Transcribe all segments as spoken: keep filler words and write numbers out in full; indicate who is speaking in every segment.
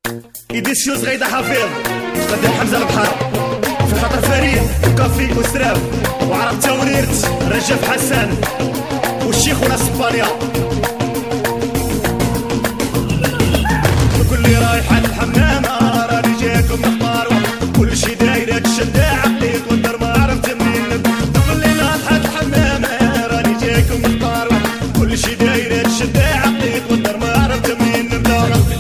Speaker 1: إديسيوس غيدا حفيظ غدا حمزة البحر في خاطر فريد وكافي وسراف وعرب تاونيرت رجب حسن والشيخ ولا اسبانيا. كل اللي رايح على الحمامة راني جاكم نختار كل شي دايرة تشد عقلي توتر ما عرفت منين. كل اللي رايح على الحمامة راني جاكم نختار كل شي دايرة تشد عقلي توتر ما عرفت منين نبدا.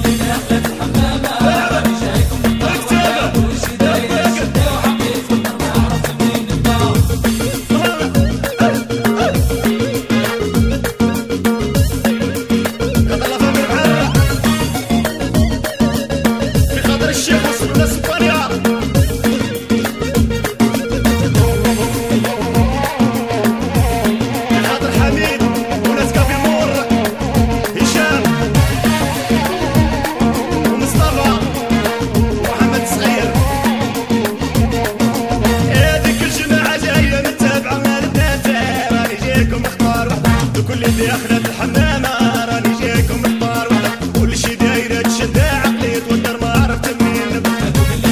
Speaker 1: كل اللي اخذت الحمامة راني جايكم نختار كل شي دايرة تشد عقلي توتر ما عرفت منين نبدا.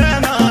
Speaker 1: الحمامة